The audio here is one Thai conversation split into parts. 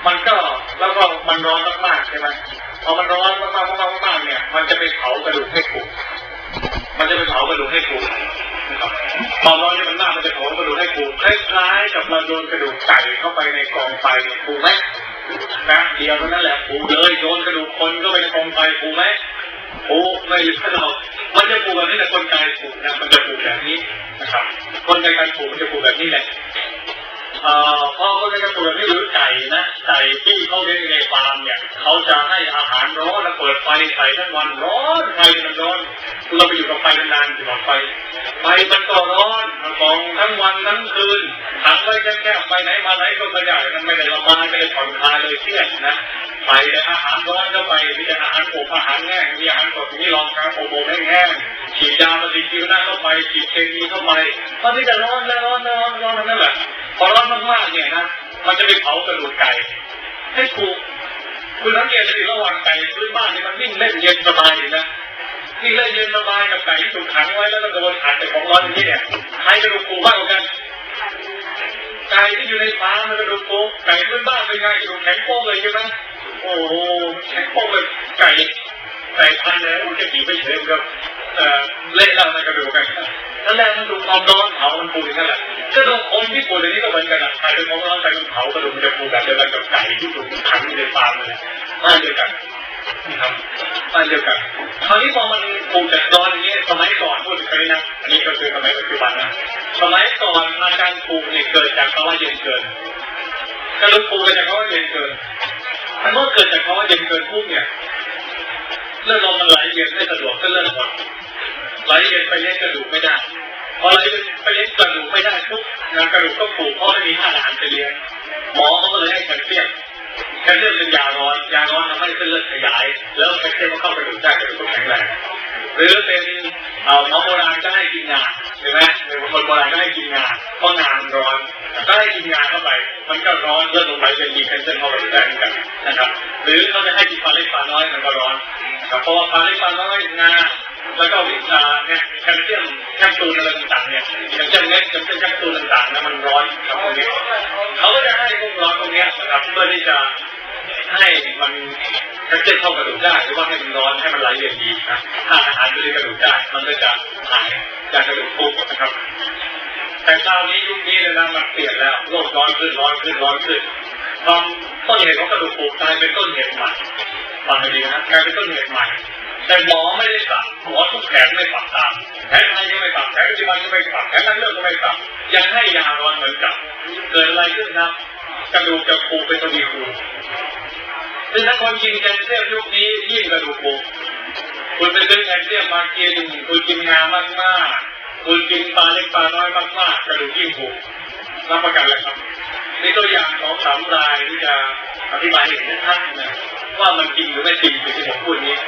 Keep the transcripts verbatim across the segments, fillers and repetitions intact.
มันก็แล้วก็มันร้อนมากๆใช่ไหมพอมันร้อนมากๆมากๆเนี่ยมันจะไปเผากระดูกให้ผุมันจะไปเผากระดูกให้ผุนะครับความร้อนที่มันมากมันจะเผากระดูกให้ผุคล้ายๆกับเราโยนกระดูกไก่เข้าไปในกองไฟผุไหมนะเดียวนั่นแหละผุเลยโยนกระดูกคนเข้าไปในกองไฟผุไหมผุไม่หยุดเรามันจะผุแบบนี้แต่คนไก่ผุนะมันจะผุแบบนี้นะครับคนไก่การผุมันจะผุแบบนี้แหละเอ่อพอคนในกระปุกนี่หรือไก่นะไก่ที่เขาเลี้ยงในฟาร์มเนี่ยเขาจะให้อาหารร้อนแล้วเปิดไฟใส่ทั้งวันร้อนไฟมันร้อนเราไปอยู่กับไฟนานๆอยู่กับไฟไฟมันก็ร้อนมันกองทั้งวันทั้งคืนขังไว้แค่ๆไปไหนมาไหนก็ไม่ได้มันไม่ได้ระบายไม่ได้ผ่อนคลายเลยเครียดนะไฟอาหารร้อนเข้าไปมีอาหารโขกอาหารแห้งมีอาหารสดมีรองเท้าโบแห้งๆฉีดยาปฏิชีวนะเข้าไปฉีดเคมีเข้าไปมันนี่จะร้อนแล้วร้อนร้อนร้อนนั่นแหละพอร้อนมากๆเนี่ยนะมันจะไปเผากระดูกไก่ให้ผูกคุณสังเกตดูระหว่างไก่พื้นบ้านนี่มันวิ่งเล่นเย็นสบายนะวิ่งเล่นเย็นสบายกับไก่ที่ถูกขังไว้แล้วก็โดนขัดแต่ของร้อนอย่างนี้เนี่ยใครกระดูกผูกมากกว่ากันไก่ที่อยู่ในฟาร์มมันกระดูกผูกไก่พื้นบ้านเป็นไงกระดูกแข็งโป้งเลยใช่ไหมโอ้โหแข็งโป้งเลยไก่ไก่พันเลยมันจะตีไม่เฉยกับเละแล้วในกระดูกกันนั่นแหละมันถูกความร้อนเผามันปูอย่างนั้นแหละก็ต้องคนที่ปูอย่างนี้ก็เหมือนกันนะใครเป็นความร้อนใครเป็นเผากระดูกมันจะปูแบบเดียวกันกับไก่ที่ถูกขังอยู่ในฟาร์มเลยบ้านเดียวกันนะครับบ้านเดียวกันคราวนี้พอมันปูจากร้อนอย่างนี้สมัยก่อนพูดถึงกันนะอันนี้ก็คือสมัยปัจจุบันนะสมัยก่อนอาการปูเนี่ยเกิดจากภาวะเย็นเกินกระดูกปูเกิดจากภาวะเย็นเกินถ้าเมื่อเกิดจากภาวะเย็นเกินปุ๊บเนี่ยเลือดลมมันไหลเวียนไม่สะดวกก็เลือดหดไหลเวียนไปเลี้ยงกระดูกไม่ได้พอไหลเวียนไปเลี้ยงกระดูกไม่ได้ปุ๊บงานกระดูกก็ปูเพราะไม่มีอาหารไปเลี้ยงหมอเขาก็เลยให้แคลเซียมแคลเซียมเป็นยาร้อนยาร้อนทำให้เส้นเลือดขยายแล้วแคลเซียมก็เข้ากระดูกได้กระดูกแข็งแรงหรือเป็นหมอโบราณก็ให้กินงาใช่ไหมหรือคนโบราณก็ให้กินงาเพราะงาร้อนก็ให้กินงาเข้าไปมันก็ร้อนเลือดลงไปเป็นดีแคลเซียมเข้ากระดูกได้เหมือนกันนะครับหรือเขาจะให้กินปลาเล็กปลาน้อยมันก็ร้อนเพราะว่าปลาเล็กปลาน้อยงาแล้วก็วิตาเนี่ยแคลเซียมแคปซูลอะไรต่างๆเนี่ยอย่างเช่นเม็ดอย่างเช่นแคปซูลต่างๆนะมันร้อนครับพวกนี้เขาก็จะให้พวกร้อนพวกนี้นะครับเพื่อที่จะให้มันแคลเซียมเข้ากระดูกได้หรือว่าให้มันร้อนให้มันไหลเวียนดีนะถ้าอาหารไม่ได้กระดูกได้มันก็จะหายจากกระดูกปุ๊บนะครับแต่คราวนี้ยุคนี้เลยนะมันเปลี่ยนแล้วโลกร้อนขึ้นร้อนขึ้นร้อนขึ้นความต้นเหตุของกระดูกปุ๊บกลายเป็นต้นเหตุใหม่ฟังให้ดีนะกลายเป็นต้นเหตุใหม่แต่หมอไม่ได้ปรับหมอทุกแผนไม่ปรับตามแผนไทยก็ไม่ปรับแผนปัจจุบันก็ไม่ปรับแผนทางเลือกก็ไม่ปรับยังให้ยาร้อนเหมือนกับเกิดอะไรขึ้นครับกระดูกจะปูเป็นทวีคูณซึ่งถ้าคนกินแคลเซียมยุคนี้ยิ่งกระดูกปูคุณไปซื้อแคลเซียมมากินคุณกินงามากๆคุณกินปลาเล็กปลาน้อยมากๆกระดูกยิ่งปูรับประกันเลยครับในตัวอย่างของสามรายที่จะอธิบายให้เห็นชัดนะว่ามันจริงหรือไม่จริงที่ผมพูดนี้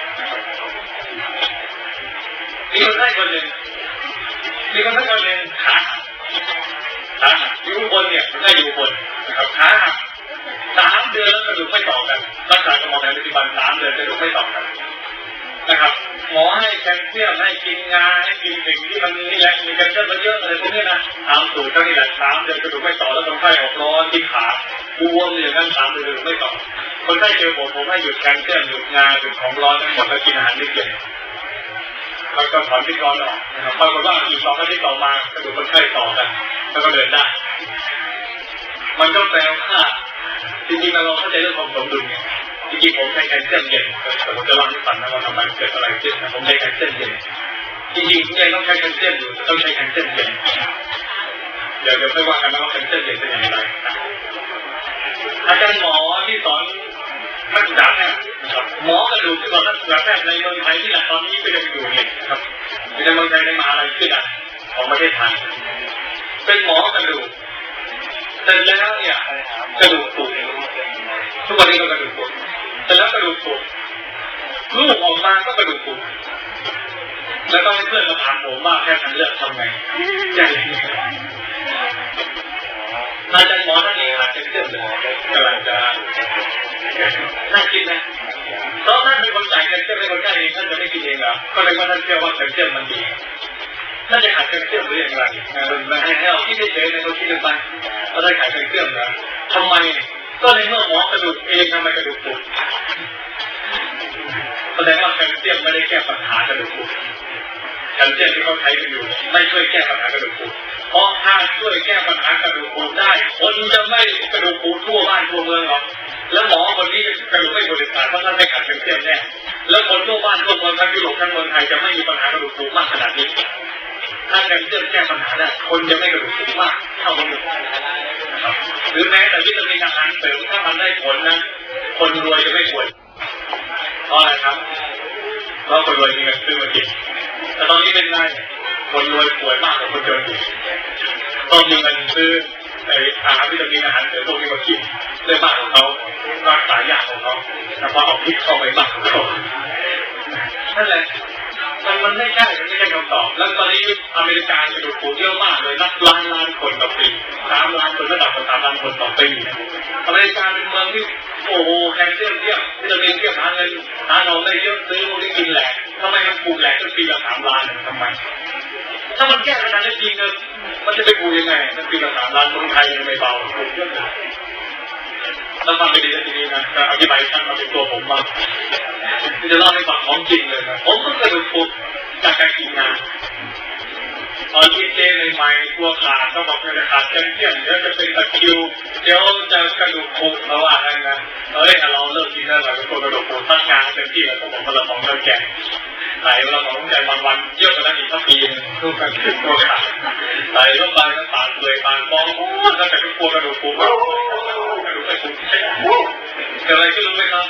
มีคนไข้คนหนึ่งมีคนไข้คนหนึ่งขาขาอยู่บนเนี่ยได้อยู่บนนะครับขาสามเดือนแล้วกระดูกไม่ต่อกันรักษากับหมอแผนปัจจุบันสามเดือนกระดูกไม่ต่อกันนะครับหมอให้แคลเซียมให้กินงาให้กินสิ่งที่มันนี่แหละมีแคลเซียมเยอะอะไรพวกนี้นะตามสูตรเท่านี้แหละสามเดือนกระดูกไม่ต่อแล้วคนไข้ออกร้อนที่ขาบวมอย่างนั้นสามเดือนกระดูกไม่ต่อคนไข้เจอผมผมให้หยุดแคลเซียมหยุดงาหยุดของร้อนทั้งหมดแล้วกินอาหารเย็นแล้วก็ถอนพิษร้อนออกนะครับปรากฏว่าอีกสองอาทิตย์ต่อมากระดูกคนไข้ต่อกันแล้วก็เดินได้มันก็แปลว่าจริงๆเราเข้าใจเรื่องของสมดุลไงจริงๆผมใช้แคลเซียมเย็นแต่ผมจะเล่าให้ฟังนะว่าทำไมเกิดอะไรขึ้นนะผมใช้แคลเซียมเย็นจริงๆผมยังต้องใช้แคลเซียมอยู่ต้องใช้แคลเซียมเย็นเดี๋ยวเดี๋ยวค่อยว่ากันนะว่าแคลเซียมเย็นเป็นอย่างไรอาจารย์หมอที่สอนนักศึกษาแพทย์นะครับหมอกระดูกที่สอนนักศึกษาแพทย์ในเมืองไทยที่หลักตอนนี้ก็ยังอยู่เนี่ยครับในเมืองไทยในมหาวิทยาลัยชื่อดังของประเทศไทยเป็นหมอกระดูกเสร็จแล้วเนี่ยกระดูกปุกทุกวันนี้ก็กระดูกปุกเสร็จแล้วกระดูกปุกลูกออกมาก็กระดูกปุกแล้วก็ให้เพื่อนมาถามผมว่าแค่ทางเลือกทำไงใช่อาจารย์หมอท่านนี้ขาดแคลเซียมกำลังจะน่ากินนะเพราะท่านเป็นคนจ่ายแคลเซียมให้คนไข้เองท่านจะไม่กินเองเหรอก็เลยว่าท่านเชื่อว่าแคลเซียมมันดีท่านจะขาดแคลเซียมหรืออย่างไรมันให้ให้เราคิดเฉยๆในเราคิดกันไปเราได้ขาดแคลเซียมเหรอทำไมก็ในเมื่อหมอกระดูกเองทำไมกระดูกปุดแสดงว่าแคลเซียมไม่ได้แก้ปัญหากระดูกปุดแคลเซียมที่เขาใช้กันอยู่ไม่ช่วยแก้ปัญหากระดูกปุดเพราะถ้าช่วยแก้ปัญหากระดูกปุดได้คนจะไม่กระดูกปุดทั่วบ้านทั่วเมืองหรอกแล้วหมอคนนี้กระดูกไม่บริสุทธิ์เพราะท่านไม่ขาดแคลเซียมแน่แล้วคนทั่วบ้านทั่วเมืองทั้งยุโรปทั้งเมืองไทยจะไม่มีปัญหากระดูกปุดมากขนาดนี้ถ้าแคลเซียมแก้ปัญหาได้คนจะไม่กระดูกปุดมากเท่าคนอื่นหรือแม้แต่วิตามินอาหารเสริมถ้ามันได้ผลนะคนรวยจะไม่ป่วยเพราะอะไรครับเพราะคนรวยมีเงินซื้อมากินแต่ตอนนี้เป็นไงคนรวยป่วยมากกว่าคนจนอีกต้องมีเงินซื้อไอ้อาหารวิตามินอาหารเสริมพวกนี้มากินได้มากกว่าเขารักษายากของเขาแต่พอเอาพิษเข้าไปมากกว่าเขานั่นแหละมันมันไม่ใช่มันไม่ใช่คำตอบแล้วตอนนี้อเมริกากระดูกปูเยอะมากเลยนับล้านล้านคนต่อปีสามล้านคนระดับสามล้านคนต่อปีอเมริกาเป็นเมืองที่โอ้โหแคลเซียมเทียบวิตามินเทียบหาเงินหาทองได้เยอะซื้อพวกนี้กินแหลกทำไมมันปลูกแหลกตั้งปีละสามล้านทำไมถ้ามันแก้ปัญหาได้จริงเนี่ยมันจะไปปลูกยังไงตั้งปีละสามล้านคนไทยยังไม่เบาปลูกเยอะเลยแล้วฟังไปดีทีนี้นะอธิบายท่านมาเป็นตัวผมบ้างจะเล่าให้ฟังของจริงเลยนะผมก็กระดูกปุดจากการกินงานตอนที่เจใหม่ๆกลัวขาดก็บอกจะขาดแคลเซียมเดี๋ยวจะเป็นตะคริวเดี๋ยวจะกระดูกปุดเพราะว่าอะไรนะเอ้ยเราเลิกกินแล้วเราเป็นคนกระดูกปุดตั้งงานเต็มที่แล้วก็บอกว่าเราของเราแก่ไหลเราของใจวันวันเยอะกว่านั้นอีกสักปีนึงทุกการขึ้นตัวขาดไหลก็ไปก็ปาดเลยปาดมองโอ้ถ้าแต่กลัวกระดูกปุดกระดูกไม่ปุดเกิดอะไรขึ้นรู้ไหมครับ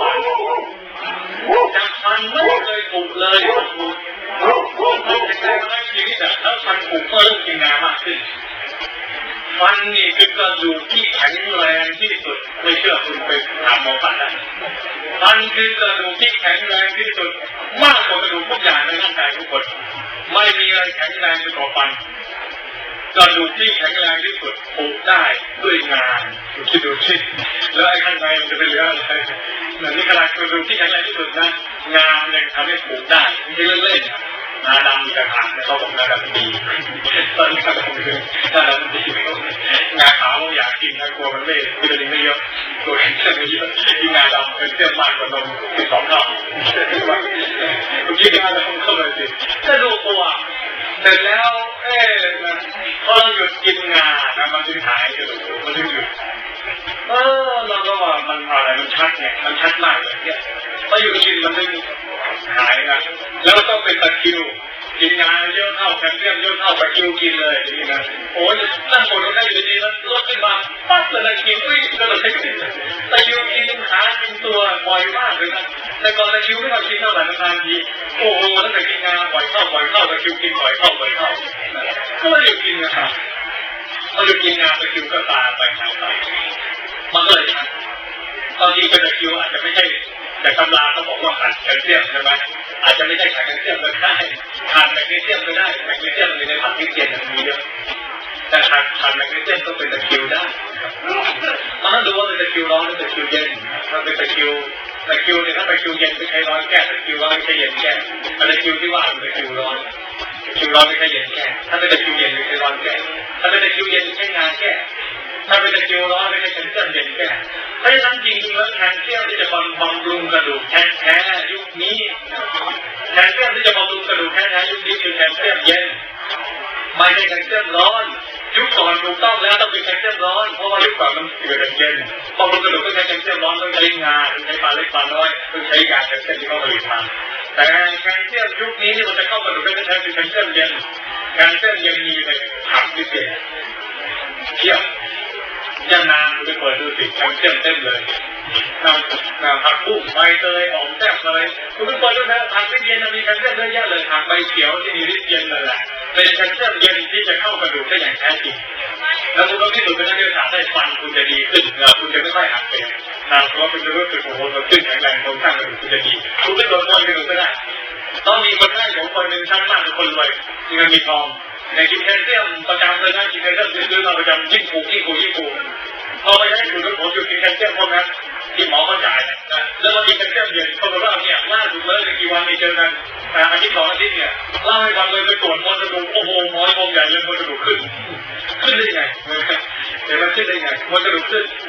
จากฟันไม่เคยปุดเลยมันแข็งแรงมากชีวิตอะแล้วฟันปุดก็เริ่มกินงามากขึ้นฟันนี่คือกระดูกที่แข็งแรงที่สุดไม่เชื่อคุณไปถามหมอฟันนะฟันคือกระดูกที่แข็งแรงที่สุดมากกว่ากระดูกทุกอย่างในร่างกายทุกคนไม่มีอะไรแข็งแรงไปกว่าฟันกระดูกที่แข็งแรงที่สุดปลูกได้ด้วยงานคิดดูสิแล้วไอ้ข้างในมันจะเป็นเรื่องอะไรเหมือนนี่ขนาดกระดูกที่แข็งแรงที่สุดนะงานยังทำให้ปลูกได้ไม่ใช่เล่นๆงาดำมีกระถางเขาบอกงาดำดีตอนนี้งาดำดีงาดำดีงาขาวอยากกินนะกลัวมันไม่วิตามินไม่เยอะตัวเองจะไม่เยอะที่งาดำเป็นเส้นมากกว่านมสิบสองเท่าคุณคิดงาดำเข้าเลยสิถ้าดูตัวเสร็จแล้วเอ๊ะพอเราหยุดกินงานะมันถึงหายกระดูกมันถึงหยุดเออเราก็ว่ามันอะไรมันชัดเนี่ยมันชัดมากเลยเนี่ยพอหยุดกินมันถึงหายนะแล้วต้องเป็นตะคริวกินงาเยอะเข้าแคลเซียมเยอะเข้าตะคริวกินเลยนี่นะโอ้ยนั่งปวดได้อยู่ดีแล้วลดขึ้นมาปั๊บเลยตะคริวอุ้ยก็เลยตะคริวกินขากินตัวบ่อยมากเลยนะแต่ก่อนตะคริวไม่มากินเท่าไหร่นานๆทีโอ้โหตั้งแต่กินงาบ่อยเข้าบ่อยเข้าตะคริวกินบ่อยเข้าบ่อยเข้าก็เลยหยุดกินนะครับพอหยุดกินงาตะคริวก็ตายไปหายไปมันก็เลยชัดตอนจริงเป็นตะคริวอาจจะไม่ใช่แต่ตำราเขาบอกว่าขาดแคลเซียมใช่ไหมอาจจะไม่ใช่ขาดแคลเซียมก็ได้ขาดแมกนีเซียมก็ได้แมกนีเซียมในผักที่เย็นมีเยอะแต่ขาดขาดแมกนีเซียมก็เป็นตะคริวได้มันต้องดูว่าเป็นตะคริวร้อนหรือตะคริวเย็นถ้าเป็นตะคริวตะคริวเนี่ยถ้าตะคริวเย็นไม่ใช่ร้อนแก้ตะคริวร้อนไม่ใช่เย็นแก้ตะคริวที่ว่าเป็นตะคริวร้อนตะคริวร้อนไม่ใช่เย็นแก้ถ้าเป็นตะคริวเย็นไม่ใช่ร้อนแก้ถ้าเป็นตะคริวเย็นไม่ใช่งาแก้ถ้าเป็นตะคริวร้อนไม่ใช่แคลเซียมเย็นแก้เพราะฉะนั้นจริงๆแล้วแคลเซียมที่จะบำบำรุงกระดูกแท้ๆยุคนี้แคลเซียมที่จะบำรุงกระดูกแท้ๆยุคนี้คือแคลเซียมเย็นไม่ใช่แคลเซียมร้อนยุคก่อนถูกต้องแล้วต้องเป็นแคลเซียมร้อนเพราะว่ายุคก่อนมันเกิดเย็นบำรุงกระดูกต้องใช้แคลเซียมร้อนต้องใช้งาต้องใช้ปลาเล็กปลาน้อยต้องใช้ยาแคลเซียมที่เขาผลิตมาแต่แคลเซียมยุคนี้ที่มันจะเข้ากระดูกได้แท้ๆคือแคลเซียมเย็นแคลเซียมเย็นมีในผักพิเศษเทียบย่านางคุณไปเปิดดูสิแคลเซียมเต็มเลยน้ำน้ำผักบุ้งใบเตยหอมแซ่บอะไรคุณไปเปิดดูนะผักที่เย็นมีแคลเซียมเยอะแยะเลยผักใบเขียวที่มีฤทธิ์เย็นเลยแหละเป็นแคลเซียมเย็นที่จะเข้ากระดูกได้อย่างแท้จริงแล้วคุณต้องพิสูจน์เป็นนักวิทยาศาสตร์ได้ฟันคุณจะดีขึ้นคุณจะไม่ค่อยหักเสียนะเพราะคุณจะรู้สึกโอ้โหมันขึ้นแข็งแรงโครงสร้างกระดูกคุณจะดีคุณไปตรวจมวยกระดูกก็ได้ต้องมีคนไข้ของคนหนึ่งชั้นมากกว่าคนรวยมีเงินมีทองในกินแคลเซียมประจำเลยนะกินแคลเซียมซื้อมาประจำยิ่งผูกยิ่งผูกยิ่งผูกพอไปให้คุณแล้วผมหยุดกินแคลเซียมพวกนั้นที่หมอเขาจ่ายนะแล้วมากินแคลเซียมเย็นเขาบอกว่าเนี่ยล่าสุดเลยในกี่วันมีเจอกันอาทิตย์สองอาทิตย์เนี่ยเล่าให้ฟังเลยไปตรวจมวลกระดูกโอ้โหหมอคงใหญ่เลยมวลกระดูกขึ้นขึ้นได้ไงเห็นมันขึ้นได้ไงมวลกระดูกขึ้น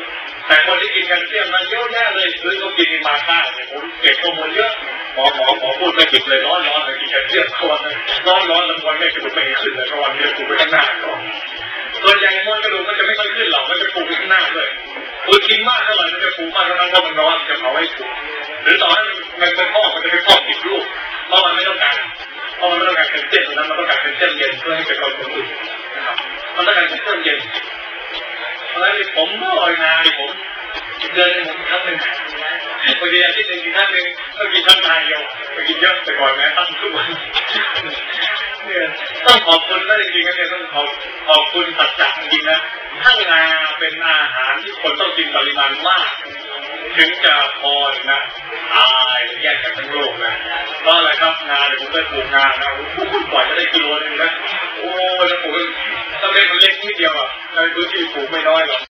แต่คนที่กินแคลเซียมนั้นเยอะแยะเลยคือเขากินมาค่าเนี่ยผมเก็บข้อมูลเยอะหมอหมอหมอพูดไม่ผิดเลยร้อนร้อนเลยกินแคลเซียมทุกวันเลยร้อนร้อนแล้ววันนี้กระดูกไม่ขึ้นเลยเพราะวันนี้กูไปข้างหน้าก่อนส่วนใหญ่มวลกระดูกมันจะไม่ค่อยขึ้นหรอกมันจะปูไปข้างหน้าเลยคือกินมากเท่าไหร่มันจะปูมากเท่านั้นเพราะมันร้อนจะเผาให้สุกหรือต่อให้มันเป็นฟอกมันจะไปฟอกผิดรูปเพราะมันไม่ต้องการเพราะมันไม่ต้องการแคลเซียมนั้นมันต้องการแคลเซียมเย็นเพื่อให้เป็นความสมดุลนะครับมันต้องการแคลเซียมเย็นเพราะฉะนั้นผมก็ลอยนาผมเดือนหนึ่งผมครั้งหนึ่งบางทีอาทิตย์หนึ่งกินครั้งหนึ่งต้องกินครั้งนายเดียวไปกินเยอะแต่ก่อนแม้ตั้งทุกวันเนี่ยต้องขอบคุณนะจริงๆนะเนี่ยต้องขอบขอบคุณสัจจะจริงๆนะถ้านาเป็นอาหารที่คนต้องกินปริมาณมากถึงจะพอนะตายแยกจากทั้งโลกนะเพราะอะไรครับนาเนี่ยผมเคยปลูกนานะกว่าจะได้กิโลนึงนะโอ้แล้วปลูกถ้าเล็กมันเล็กนิดเดียวอ่ะในพื้นที่ปลูกไม่น้อยหรอก